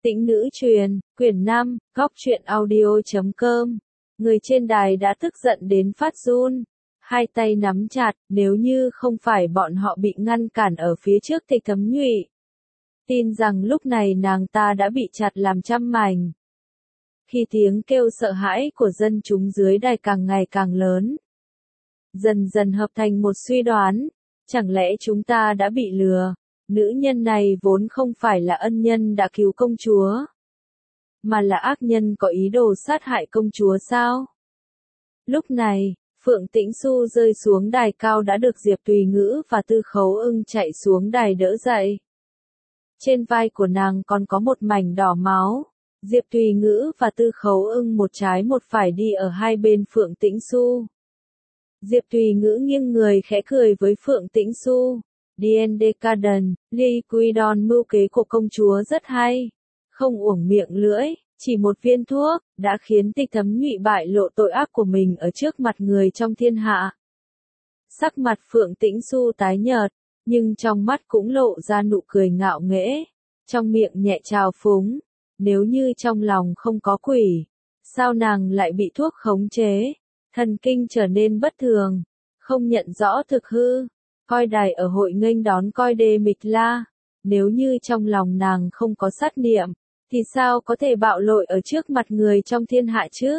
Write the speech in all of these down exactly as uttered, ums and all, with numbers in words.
Tĩnh nữ truyền, quyển năm, góc truyện audio chấm com. Người trên đài đã tức giận đến phát run, hai tay nắm chặt, nếu như không phải bọn họ bị ngăn cản ở phía trước Tịch Thấm Nhụy, tin rằng lúc này nàng ta đã bị chặt làm trăm mảnh. Khi tiếng kêu sợ hãi của dân chúng dưới đài càng ngày càng lớn, dần dần hợp thành một suy đoán, chẳng lẽ chúng ta đã bị lừa? Nữ nhân này vốn không phải là ân nhân đã cứu công chúa, mà là ác nhân có ý đồ sát hại công chúa sao? Lúc này, Phượng Tĩnh Xu rơi xuống đài cao đã được Diệp Tùy Ngữ và Tư Khấu Ưng chạy xuống đài đỡ dậy. Trên vai của nàng còn có một mảnh đỏ máu. Diệp Tùy Ngữ và Tư Khấu Ưng một trái một phải đi ở hai bên Phượng Tĩnh Xu. Diệp Tùy Ngữ nghiêng người khẽ cười với Phượng Tĩnh Xu. Dien Decaden, Liquidon mưu kế của công chúa rất hay. Không uổng miệng lưỡi, chỉ một viên thuốc, đã khiến Tịch Thấm Nhụy bại lộ tội ác của mình ở trước mặt người trong thiên hạ. Sắc mặt Phượng Tĩnh Xu tái nhợt, nhưng trong mắt cũng lộ ra nụ cười ngạo nghễ, trong miệng nhẹ trào phúng. Nếu như trong lòng không có quỷ, sao nàng lại bị thuốc khống chế, thần kinh trở nên bất thường, không nhận rõ thực hư. Coi đài ở hội nghênh đón coi đê mịch la, nếu như trong lòng nàng không có sát niệm, thì sao có thể bạo lội ở trước mặt người trong thiên hạ chứ?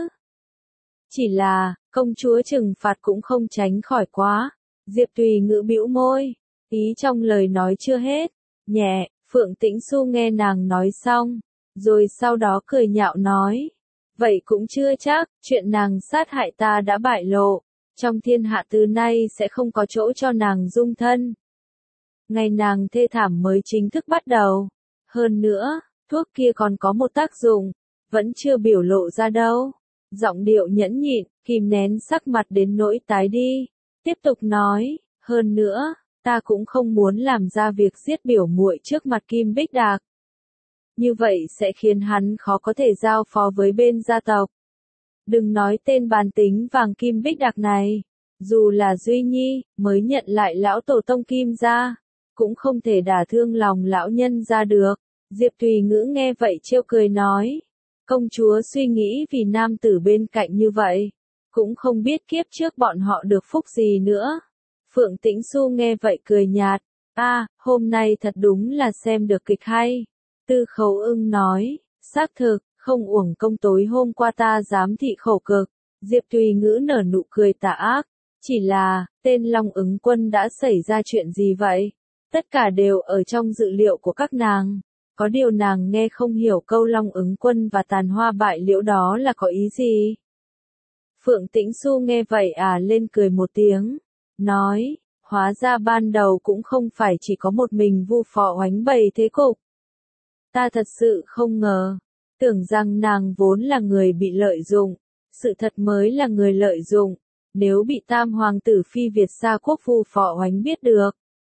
Chỉ là, công chúa trừng phạt cũng không tránh khỏi quá. Diệp Tùy Ngữ bĩu môi, ý trong lời nói chưa hết, nhẹ, Phượng Tĩnh Xu nghe nàng nói xong, rồi sau đó cười nhạo nói, vậy cũng chưa chắc, chuyện nàng sát hại ta đã bại lộ. Trong thiên hạ từ nay sẽ không có chỗ cho nàng dung thân. Ngày nàng thê thảm mới chính thức bắt đầu. Hơn nữa, thuốc kia còn có một tác dụng, vẫn chưa biểu lộ ra đâu. Giọng điệu nhẫn nhịn, kìm nén sắc mặt đến nỗi tái đi. Tiếp tục nói, hơn nữa, ta cũng không muốn làm ra việc giết biểu muội trước mặt Kim Bích Đạc. Như vậy sẽ khiến hắn khó có thể giao phó với bên gia tộc. Đừng nói tên bàn tính vàng Kim Bích Đạc này, dù là Duy Nhi, mới nhận lại lão tổ tông Kim gia, cũng không thể đả thương lòng lão nhân gia được. Diệp Tùy Ngữ nghe vậy trêu cười nói, công chúa suy nghĩ vì nam tử bên cạnh như vậy, cũng không biết kiếp trước bọn họ được phúc gì nữa. Phượng Tĩnh Xu nghe vậy cười nhạt, a, à, hôm nay thật đúng là xem được kịch hay. Tư Khấu Ưng nói, xác thực. Không uổng công tối hôm qua ta giám thị khổ cực. Diệp Tùy Ngữ nở nụ cười tà ác. Chỉ là, tên Long Ứng Quân đã xảy ra chuyện gì vậy? Tất cả đều ở trong dự liệu của các nàng. Có điều nàng nghe không hiểu câu Long Ứng Quân và tàn hoa bại liễu đó là có ý gì? Phượng Tĩnh Xu nghe vậy à lên cười một tiếng. Nói, hóa ra ban đầu cũng không phải chỉ có một mình Vu Phò oánh bày thế cục. Ta thật sự không ngờ. Tưởng rằng nàng vốn là người bị lợi dụng, sự thật mới là người lợi dụng, nếu bị tam hoàng tử phi Việt Sa quốc Vu Phò oánh biết được,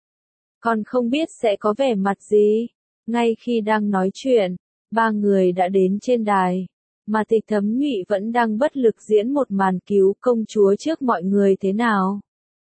còn không biết sẽ có vẻ mặt gì. Ngay khi đang nói chuyện, ba người đã đến trên đài, mà Tịch Thấm Nhụy vẫn đang bất lực diễn một màn cứu công chúa trước mọi người thế nào.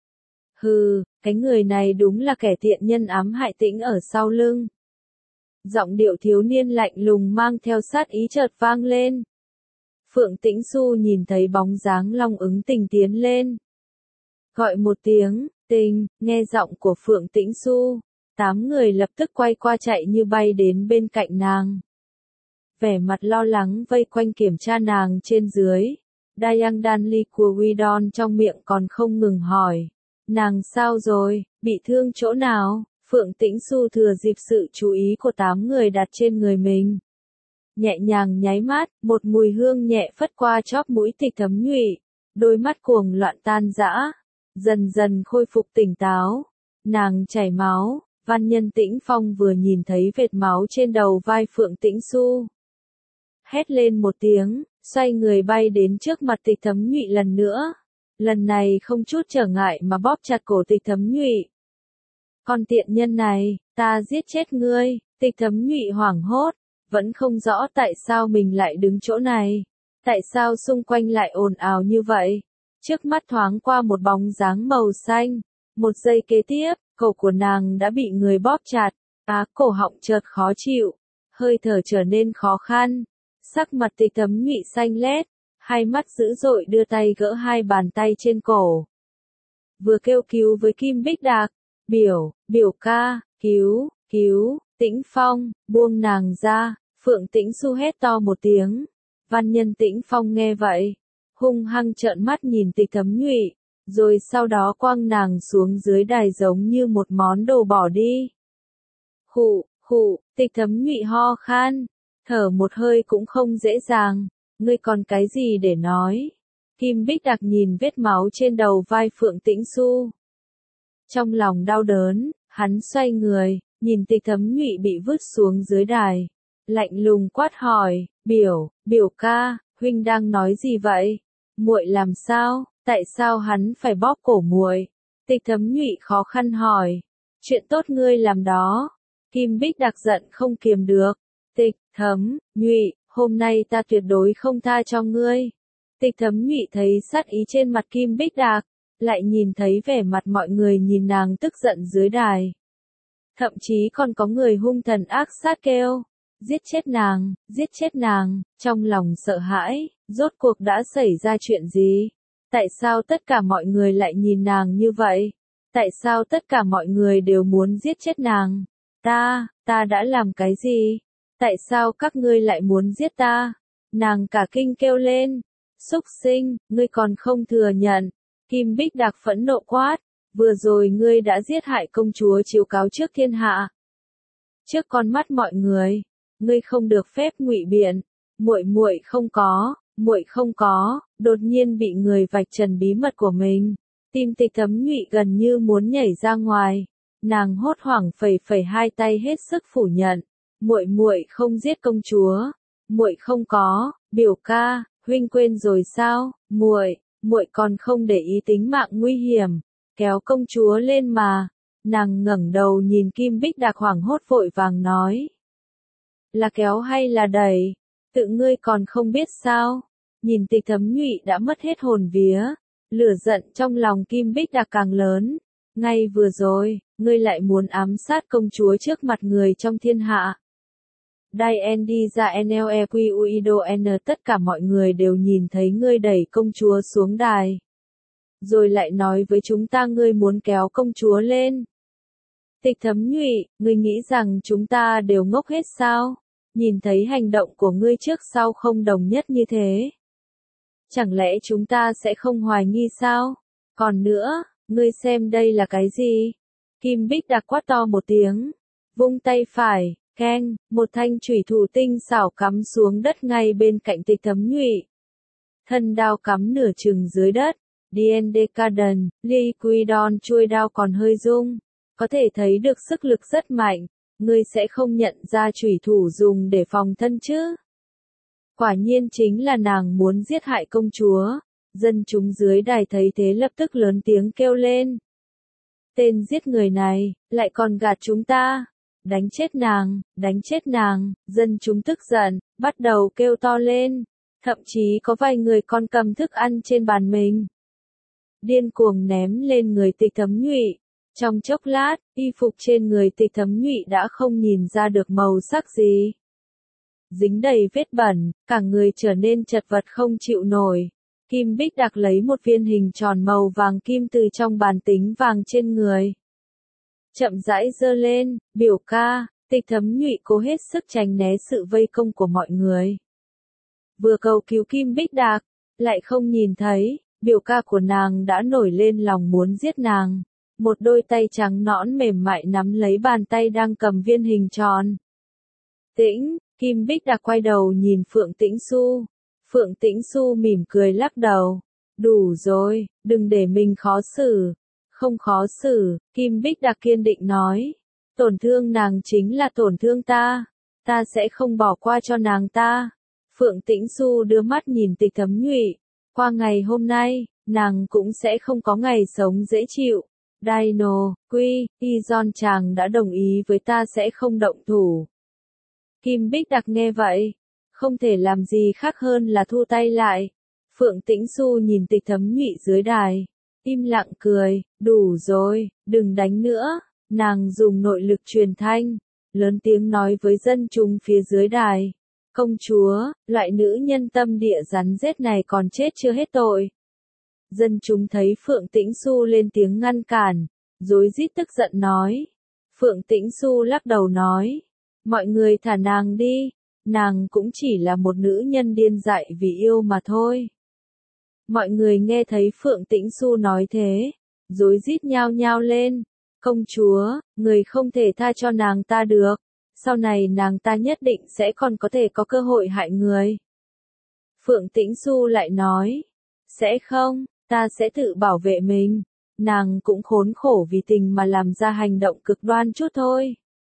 Hừ, cái người này đúng là kẻ tiện nhân ám hại Tĩnh ở sau lưng. Giọng điệu thiếu niên lạnh lùng mang theo sát ý chợt vang lên. Phượng Tĩnh Xu nhìn thấy bóng dáng Long Ứng Tình tiến lên. Gọi một tiếng, Tình, nghe giọng của Phượng Tĩnh Xu, tám người lập tức quay qua chạy như bay đến bên cạnh nàng. Vẻ mặt lo lắng vây quanh kiểm tra nàng trên dưới. Dayang Dan Liquidon trong miệng còn không ngừng hỏi. Nàng sao rồi, bị thương chỗ nào? Phượng Tĩnh Xu thừa dịp sự chú ý của tám người đặt trên người mình. Nhẹ nhàng nháy mắt, một mùi hương nhẹ phất qua chóp mũi Tịch Thấm Nhụy, đôi mắt cuồng loạn tan rã, dần dần khôi phục tỉnh táo. Nàng chảy máu, Văn Nhân Tĩnh Phong vừa nhìn thấy vệt máu trên đầu vai Phượng Tĩnh Xu. Hét lên một tiếng, xoay người bay đến trước mặt Tịch Thấm Nhụy lần nữa. Lần này không chút trở ngại mà bóp chặt cổ Tịch Thấm Nhụy. Con tiện nhân này, ta giết chết ngươi. Tịch Thấm Nhụy hoảng hốt, vẫn không rõ tại sao mình lại đứng chỗ này. Tại sao xung quanh lại ồn ào như vậy? Trước mắt thoáng qua một bóng dáng màu xanh. Một giây kế tiếp, cổ của nàng đã bị người bóp chặt. Á cổ họng chợt khó chịu. hơi thở trở nên khó khăn. Sắc mặt Tịch Thấm Nhụy xanh lét, hai mắt dữ dội đưa tay gỡ hai bàn tay trên cổ. Vừa kêu cứu với Kim Bích Đạc, biểu, biểu ca, cứu, cứu, Tĩnh Phong, buông nàng ra, Phượng Tĩnh Xu hét to một tiếng. Văn nhân Tĩnh Phong nghe vậy, hung hăng trợn mắt nhìn Tịch Thấm Nhụy, rồi sau đó quăng nàng xuống dưới đài giống như một món đồ bỏ đi. Hụ, hụ, Tịch Thấm Nhụy ho khan, thở một hơi cũng không dễ dàng, ngươi còn cái gì để nói? Kim Bích Đạc nhìn vết máu trên đầu vai Phượng Tĩnh Xu. Trong lòng đau đớn, hắn xoay người, nhìn Tịch Thấm Nhụy bị vứt xuống dưới đài. Lạnh lùng quát hỏi, biểu, biểu ca, huynh đang nói gì vậy? Muội làm sao? Tại sao hắn phải bóp cổ muội? Tịch Thấm Nhụy khó khăn hỏi. Chuyện tốt ngươi làm đó. Kim Bích Đạc giận không kiềm được. Tịch Thấm Nhụy, hôm nay ta tuyệt đối không tha cho ngươi. Tịch Thấm Nhụy thấy sát ý trên mặt Kim Bích Đạc, lại nhìn thấy vẻ mặt mọi người nhìn nàng tức giận dưới đài. Thậm chí còn có người hung thần ác sát kêu, giết chết nàng, giết chết nàng, trong lòng sợ hãi, rốt cuộc đã xảy ra chuyện gì? Tại sao tất cả mọi người lại nhìn nàng như vậy? Tại sao tất cả mọi người đều muốn giết chết nàng? Ta, ta đã làm cái gì? Tại sao các ngươi lại muốn giết ta? Nàng cả kinh kêu lên. Xúc sinh, ngươi còn không thừa nhận. Kim Bích Đạc phẫn nộ quát. Vừa rồi ngươi đã giết hại công chúa chiếu cáo trước thiên hạ. Trước con mắt mọi người, ngươi không được phép ngụy biện. Muội muội không có, muội không có. Đột nhiên bị người vạch trần bí mật của mình. Tim Tịch Thấm Nhụy gần như muốn nhảy ra ngoài. Nàng hốt hoảng phẩy phẩy hai tay hết sức phủ nhận. Muội muội không giết công chúa. Muội không có, biểu ca, huynh quên rồi sao? Muội, muội còn không để ý tính mạng nguy hiểm, kéo công chúa lên mà. Nàng ngẩng đầu nhìn Kim Bích Đạc hoảng hốt vội vàng nói. Là kéo hay là đẩy? Tự ngươi còn không biết sao? Nhìn Tịch Thấm Nhụy đã mất hết hồn vía, lửa giận trong lòng Kim Bích Đạc càng lớn. Ngay vừa rồi, ngươi lại muốn ám sát công chúa trước mặt người trong thiên hạ. Đai N đi ra N L E Q U I D O N, tất cả mọi người đều nhìn thấy ngươi đẩy công chúa xuống đài. Rồi lại nói với chúng ta ngươi muốn kéo công chúa lên. Tịch Thấm Nhụy, ngươi nghĩ rằng chúng ta đều ngốc hết sao? Nhìn thấy hành động của ngươi trước sau không đồng nhất như thế. Chẳng lẽ chúng ta sẽ không hoài nghi sao? Còn nữa, ngươi xem đây là cái gì? Kim Bích Đạc quát to một tiếng, vung tay phải. Keng, một thanh chủy thủ tinh xảo cắm xuống đất ngay bên cạnh Tịch Thấm Nhụy. Thân đao cắm nửa chừng dưới đất. Dien Decaden, Liquidon chuôi đao còn hơi rung. Có thể thấy được sức lực rất mạnh. Ngươi sẽ không nhận ra chủy thủ dùng để phòng thân chứ? Quả nhiên chính là nàng muốn giết hại công chúa. Dân chúng dưới đài thấy thế lập tức lớn tiếng kêu lên. Tên giết người này, lại còn gạt chúng ta. Đánh chết nàng, đánh chết nàng, dân chúng tức giận, bắt đầu kêu to lên. Thậm chí có vài người còn cầm thức ăn trên bàn mình. Điên cuồng ném lên người Tịch Thấm Nhụy. Trong chốc lát, y phục trên người Tịch Thấm Nhụy đã không nhìn ra được màu sắc gì. Dính đầy vết bẩn, cả người trở nên chật vật không chịu nổi. Kim Bích Đạc lấy một viên hình tròn màu vàng kim từ trong bàn tính vàng trên người. Chậm rãi giơ lên, biểu ca. Tịch Thấm Nhụy cố hết sức tránh né sự vây công của mọi người. Vừa cầu cứu Kim Bích Đạc, lại không nhìn thấy, biểu ca của nàng đã nổi lên lòng muốn giết nàng. Một đôi tay trắng nõn mềm mại nắm lấy bàn tay đang cầm viên hình tròn. Tĩnh, Kim Bích Đạc quay đầu nhìn Phượng Tĩnh Xu. Phượng Tĩnh Xu mỉm cười lắc đầu. Đủ rồi, đừng để mình khó xử. Không khó xử, Kim Bích Đạc kiên định nói. Tổn thương nàng chính là tổn thương ta. Ta sẽ không bỏ qua cho nàng ta. Phượng Tĩnh Xu đưa mắt nhìn Tịch Thấm Nhụy. Qua ngày hôm nay, nàng cũng sẽ không có ngày sống dễ chịu. Dino, Quy, Izon chàng đã đồng ý với ta sẽ không động thủ. Kim Bích Đạc nghe vậy, không thể làm gì khác hơn là thu tay lại. Phượng Tĩnh Xu nhìn Tịch Thấm Nhụy dưới đài, im lặng cười, đủ rồi, đừng đánh nữa. Nàng dùng nội lực truyền thanh, lớn tiếng nói với dân chúng phía dưới đài. Công chúa, loại nữ nhân tâm địa rắn rết này còn chết chưa hết tội. Dân chúng thấy Phượng Tĩnh Xu lên tiếng ngăn cản, rối rít tức giận nói. Phượng Tĩnh Xu lắc đầu nói, mọi người thả nàng đi, nàng cũng chỉ là một nữ nhân điên dại vì yêu mà thôi. Mọi người nghe thấy Phượng Tĩnh Xu nói thế, rối rít nhao nhao lên. Công chúa, người không thể tha cho nàng ta được, sau này nàng ta nhất định sẽ còn có thể có cơ hội hại người. Phượng Tĩnh Xu lại nói, sẽ không, ta sẽ tự bảo vệ mình, nàng cũng khốn khổ vì tình mà làm ra hành động cực đoan chút thôi.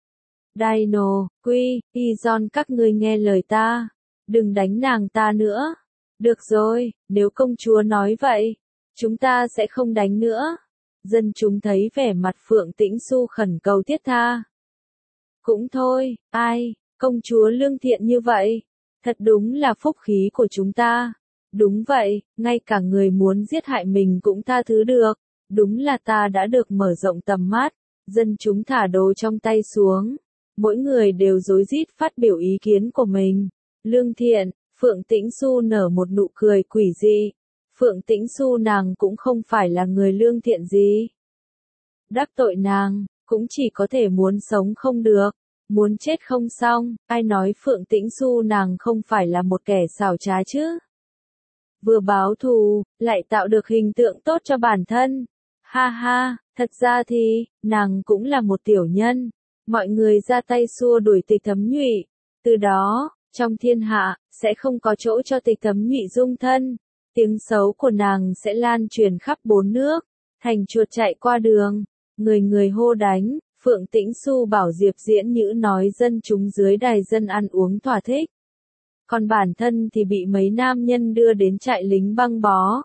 Dino, Quy, Izon các ngươi nghe lời ta, đừng đánh nàng ta nữa. Được rồi, nếu công chúa nói vậy, chúng ta sẽ không đánh nữa. Dân chúng thấy vẻ mặt Phượng Tĩnh Xu khẩn cầu thiết tha. Cũng thôi, ai, công chúa lương thiện như vậy, thật đúng là phúc khí của chúng ta. Đúng vậy, ngay cả người muốn giết hại mình cũng tha thứ được, đúng là ta đã được mở rộng tầm mắt. Dân chúng thả đồ trong tay xuống, mỗi người đều rối rít phát biểu ý kiến của mình. Lương thiện, Phượng Tĩnh Xu nở một nụ cười quỷ dị. Phượng Tĩnh Xu nàng cũng không phải là người lương thiện gì. Đắc tội nàng, cũng chỉ có thể muốn sống không được, muốn chết không xong, ai nói Phượng Tĩnh Xu nàng không phải là một kẻ xảo trá chứ. Vừa báo thù, lại tạo được hình tượng tốt cho bản thân. Ha ha, thật ra thì, nàng cũng là một tiểu nhân. Mọi người ra tay xua đuổi Tịch Thấm Nhụy. Từ đó, trong thiên hạ, sẽ không có chỗ cho Tịch Thấm Nhụy dung thân. Tiếng xấu của nàng sẽ lan truyền khắp bốn nước, thành chuột chạy qua đường, người người hô đánh. Phượng Tĩnh Xu bảo Diệp Diễn Nhữ nói dân chúng dưới đài dân ăn uống thỏa thích. Còn bản thân thì bị mấy nam nhân đưa đến trại lính băng bó.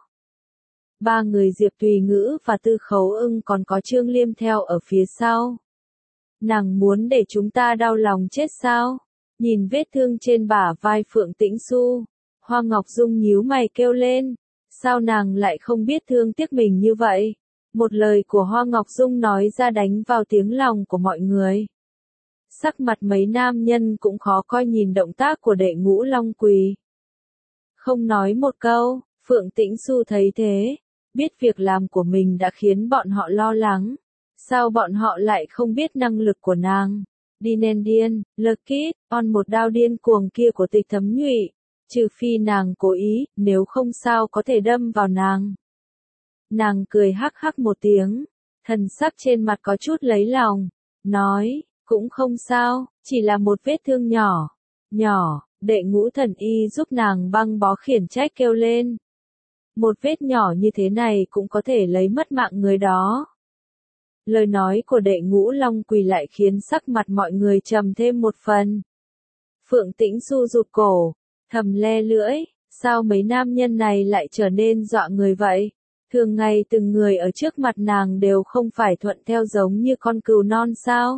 Ba người Diệp Tùy Ngữ và Tư Khấu Ưng còn có Trương Liêm theo ở phía sau. Nàng muốn để chúng ta đau lòng chết sao? Nhìn vết thương trên bả vai Phượng Tĩnh Xu, Hoa Ngọc Dung nhíu mày kêu lên. Sao nàng lại không biết thương tiếc mình như vậy? Một lời của Hoa Ngọc Dung nói ra đánh vào tiếng lòng của mọi người. Sắc mặt mấy nam nhân cũng khó coi nhìn động tác của Đệ Ngũ Long Quỳ. Không nói một câu, Phượng Tĩnh Xu thấy thế, biết việc làm của mình đã khiến bọn họ lo lắng. Sao bọn họ lại không biết năng lực của nàng? Dinendian, Lekit, on một đao điên cuồng kia của Tịch Thấm Nhụy. Trừ phi nàng cố ý, nếu không sao có thể đâm vào nàng. Nàng cười hắc hắc một tiếng, thần sắc trên mặt có chút lấy lòng, nói, cũng không sao, chỉ là một vết thương nhỏ, nhỏ, Đệ Ngũ Thần Y giúp nàng băng bó khiển trách kêu lên. Một vết nhỏ như thế này cũng có thể lấy mất mạng người đó. Lời nói của Đệ Ngũ Long Quỳ lại khiến sắc mặt mọi người trầm thêm một phần. Phượng Tĩnh Xu rụt cổ, thầm le lưỡi, sao mấy nam nhân này lại trở nên dọa người vậy? Thường ngày từng người ở trước mặt nàng đều không phải thuận theo giống như con cừu non sao?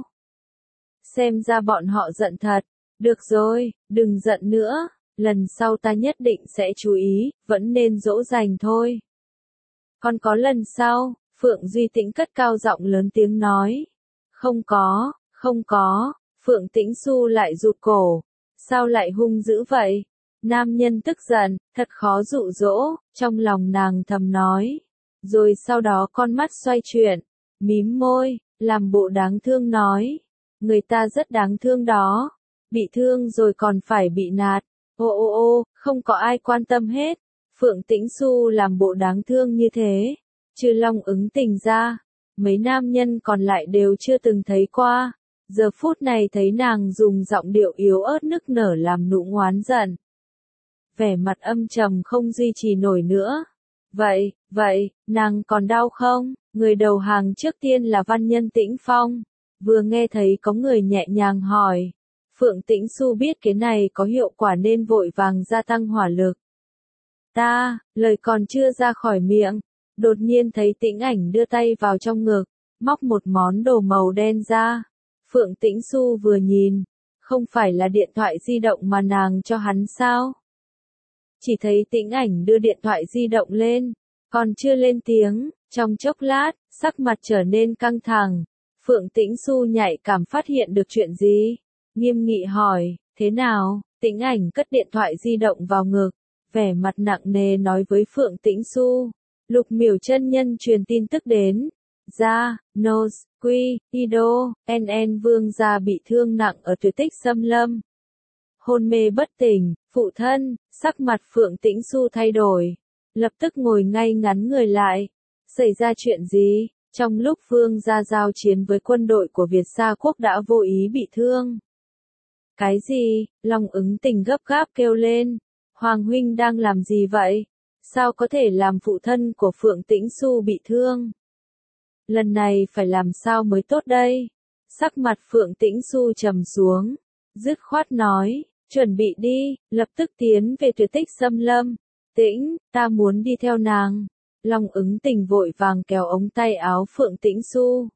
Xem ra bọn họ giận thật. Được rồi, đừng giận nữa, lần sau ta nhất định sẽ chú ý, vẫn nên dỗ dành thôi. Còn có lần sau, Phượng Duy Tĩnh cất cao giọng lớn tiếng nói. Không có, không có, Phượng Tĩnh Xu lại rụt cổ. Sao lại hung dữ vậy? Nam nhân tức giận, thật khó dụ dỗ, trong lòng nàng thầm nói. Rồi sau đó con mắt xoay chuyển, mím môi, làm bộ đáng thương nói. Người ta rất đáng thương đó, bị thương rồi còn phải bị nạt. Ô ô ô, không có ai quan tâm hết. Phượng Tĩnh Xu làm bộ đáng thương như thế. Trừ Long Ứng Tình ra, mấy nam nhân còn lại đều chưa từng thấy qua. Giờ phút này thấy nàng dùng giọng điệu yếu ớt nức nở làm nụ oán giận. Vẻ mặt âm trầm không duy trì nổi nữa. Vậy, vậy, nàng còn đau không? Người đầu hàng trước tiên là văn nhân Tĩnh Phong. Vừa nghe thấy có người nhẹ nhàng hỏi. Phượng Tĩnh Xu biết cái này có hiệu quả nên vội vàng gia tăng hỏa lực. Ta, lời còn chưa ra khỏi miệng. Đột nhiên thấy Tĩnh Ảnh đưa tay vào trong ngực, móc một món đồ màu đen ra. Phượng Tĩnh Xu vừa nhìn, không phải là điện thoại di động mà nàng cho hắn sao? Chỉ thấy Tĩnh Ảnh đưa điện thoại di động lên, còn chưa lên tiếng, trong chốc lát, sắc mặt trở nên căng thẳng. Phượng Tĩnh Xu nhạy cảm phát hiện được chuyện gì? Nghiêm nghị hỏi, thế nào? Tĩnh Ảnh cất điện thoại di động vào ngực, vẻ mặt nặng nề nói với Phượng Tĩnh Xu. Lục Miểu chân nhân truyền tin tức đến. Gia, Nos, Quy, Ido, en en vương gia bị thương nặng ở Tuyệt Tích Xâm Lâm. Hôn mê bất tỉnh, phụ thân, sắc mặt Phượng Tĩnh Xu thay đổi. Lập tức ngồi ngay ngắn người lại. Xảy ra chuyện gì? Trong lúc vương gia giao chiến với quân đội của Việt Sa Quốc đã vô ý bị thương. Cái gì? Long Ứng Tình gấp gáp kêu lên. Hoàng huynh đang làm gì vậy? Sao có thể làm phụ thân của Phượng Tĩnh Xu bị thương? Lần này phải làm sao mới tốt đây? Sắc mặt Phượng Tĩnh Xu trầm xuống, dứt khoát nói, chuẩn bị đi, lập tức tiến về Tuyệt Tích Xâm Lâm. Tĩnh, ta muốn đi theo nàng. Long Ứng Tình vội vàng kéo ống tay áo Phượng Tĩnh Xu.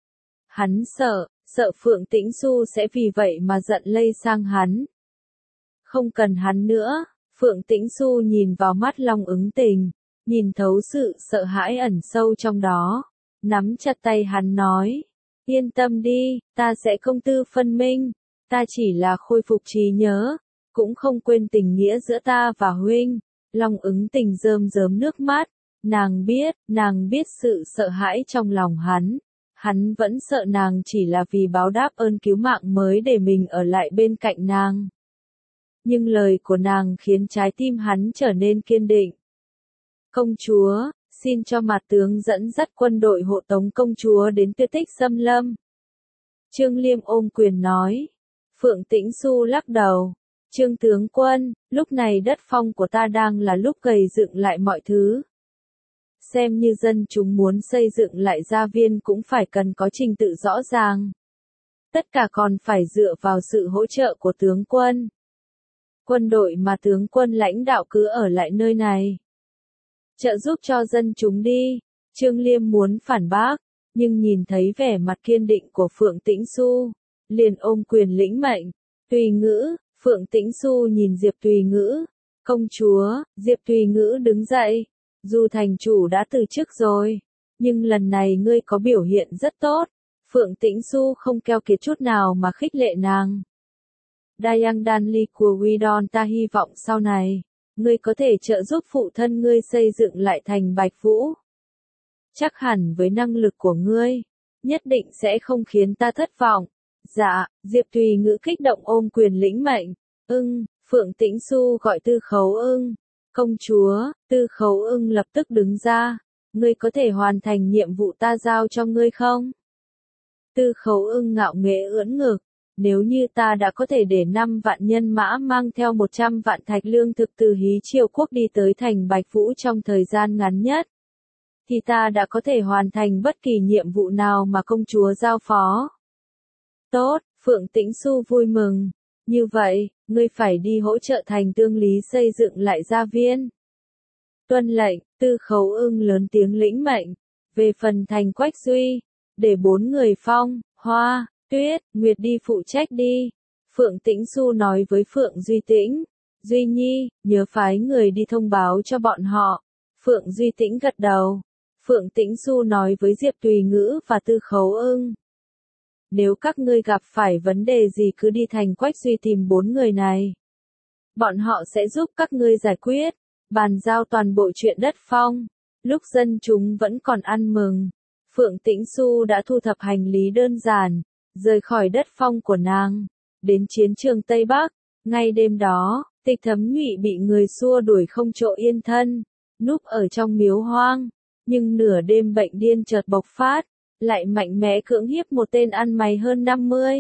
Hắn sợ, sợ Phượng Tĩnh Xu sẽ vì vậy mà giận lây sang hắn. Không cần hắn nữa. Phượng Tĩnh Xu nhìn vào mắt Long Ứng Tình, nhìn thấu sự sợ hãi ẩn sâu trong đó, nắm chặt tay hắn nói, yên tâm đi, ta sẽ công tư phân minh, ta chỉ là khôi phục trí nhớ, cũng không quên tình nghĩa giữa ta và huynh. Long Ứng Tình rơm rớm nước mắt, nàng biết, nàng biết sự sợ hãi trong lòng hắn, hắn vẫn sợ nàng chỉ là vì báo đáp ơn cứu mạng mới để mình ở lại bên cạnh nàng. Nhưng lời của nàng khiến trái tim hắn trở nên kiên định. Công chúa, xin cho mặt tướng dẫn dắt quân đội hộ tống công chúa đến Tuyệt Tích Xâm Lâm. Trương Liêm ôm quyền nói. Phượng Tĩnh Xu lắc đầu. Trương tướng quân, lúc này đất phong của ta đang là lúc gầy dựng lại mọi thứ. Xem như dân chúng muốn xây dựng lại gia viên cũng phải cần có trình tự rõ ràng. Tất cả còn phải dựa vào sự hỗ trợ của tướng quân. Quân đội mà tướng quân lãnh đạo cứ ở lại nơi này. Trợ giúp cho dân chúng đi. Trương Liêm muốn phản bác, nhưng nhìn thấy vẻ mặt kiên định của Phượng Tĩnh Xu, liền ôm quyền lĩnh mệnh. Tùy Ngữ, Phượng Tĩnh Xu nhìn Diệp Tùy Ngữ. Công chúa, Diệp Tùy Ngữ đứng dậy. Dù thành chủ đã từ chức rồi, nhưng lần này ngươi có biểu hiện rất tốt. Phượng Tĩnh Xu không keo kiệt chút nào mà khích lệ nàng. Dayang Danli của Widon, ta hy vọng sau này, ngươi có thể trợ giúp phụ thân ngươi xây dựng lại thành Bạch Vũ. Chắc hẳn với năng lực của ngươi, nhất định sẽ không khiến ta thất vọng. Dạ, Diệp Tùy Ngữ kích động ôm quyền lĩnh mệnh. Ưng, Phượng Tĩnh Xu gọi Tư Khấu Ưng. Công chúa, Tư Khấu Ưng lập tức đứng ra. Ngươi có thể hoàn thành nhiệm vụ ta giao cho ngươi không? Tư Khấu Ưng ngạo nghễ ưỡn ngực. Nếu như ta đã có thể để năm vạn nhân mã mang theo một trăm vạn thạch lương thực từ Hí Triều Quốc đi tới thành Bạch Vũ trong thời gian ngắn nhất, thì ta đã có thể hoàn thành bất kỳ nhiệm vụ nào mà công chúa giao phó. Tốt, Phượng Tĩnh Xu vui mừng. Như vậy, ngươi phải đi hỗ trợ thành Tương Lý xây dựng lại gia viên. Tuân lệnh, Tư Khấu Ưng lớn tiếng lĩnh mệnh. Về phần thành Quách Duy, để bốn người Phong, Hoa, Tuyết, Nguyệt đi phụ trách đi. Phượng Tĩnh Xu nói với Phượng Duy Tĩnh. Duy Nhi, nhớ phái người đi thông báo cho bọn họ. Phượng Duy Tĩnh gật đầu. Phượng Tĩnh Xu nói với Diệp Tùy Ngữ và Tư Khấu Ưng. Nếu các ngươi gặp phải vấn đề gì cứ đi thành Quách Duy tìm bốn người này. Bọn họ sẽ giúp các ngươi giải quyết, bàn giao toàn bộ chuyện đất phong. Lúc dân chúng vẫn còn ăn mừng, Phượng Tĩnh Xu đã thu thập hành lý đơn giản, rời khỏi đất phong của nàng, đến chiến trường Tây Bắc. Ngay đêm đó, Tịch Thấm Nhụy bị người xua đuổi không chỗ yên thân, núp ở trong miếu hoang, nhưng nửa đêm bệnh điên chợt bộc phát, lại mạnh mẽ cưỡng hiếp một tên ăn mày hơn năm mươi.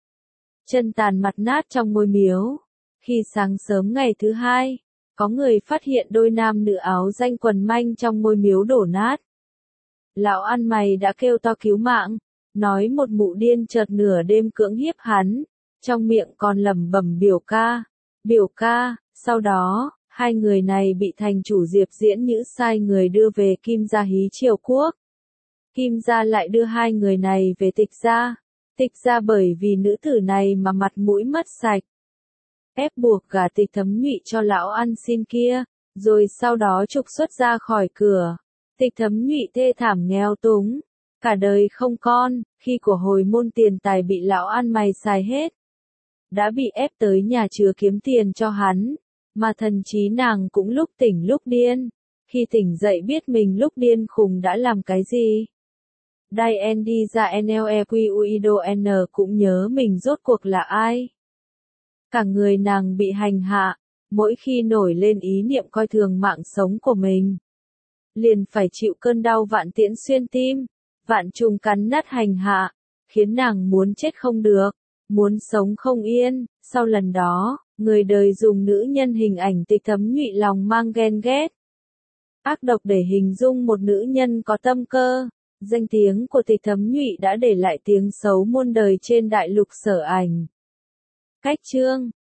Chân tàn mặt nát trong ngôi miếu. Khi sáng sớm ngày thứ hai, có người phát hiện đôi nam nữ áo danh quần manh trong ngôi miếu đổ nát. Lão ăn mày đã kêu to cứu mạng, nói một mụ điên chợt nửa đêm cưỡng hiếp hắn, trong miệng còn lẩm bẩm biểu ca, biểu ca. Sau đó, hai người này bị thành chủ Diệp Diễn Nhữ sai người đưa về Kim Gia Hí Triều Quốc. Kim Gia lại đưa hai người này về Tịch Gia. Tịch Gia bởi vì nữ tử này mà mặt mũi mất sạch, ép buộc gả Tịch Thấm Nhụy cho lão ăn xin kia, rồi sau đó trục xuất ra khỏi cửa. Tịch Thấm Nhụy thê thảm nghèo túng, cả đời không con, khi của hồi môn tiền tài bị lão ăn mày xài hết. Đã bị ép tới nhà chứa kiếm tiền cho hắn, mà thần trí nàng cũng lúc tỉnh lúc điên. Khi tỉnh dậy biết mình lúc điên khùng đã làm cái gì. Diane đi ra Nequuido N cũng nhớ mình rốt cuộc là ai. Cả người nàng bị hành hạ, mỗi khi nổi lên ý niệm coi thường mạng sống của mình, liền phải chịu cơn đau vạn tiễn xuyên tim, vạn trùng cắn nát hành hạ, khiến nàng muốn chết không được, muốn sống không yên. Sau lần đó, người đời dùng nữ nhân hình ảnh Tịch Thấm Nhụy lòng mang ghen ghét, ác độc để hình dung một nữ nhân có tâm cơ. Danh tiếng của Tịch Thấm Nhụy đã để lại tiếng xấu muôn đời trên đại lục Sở Ảnh. Cách chương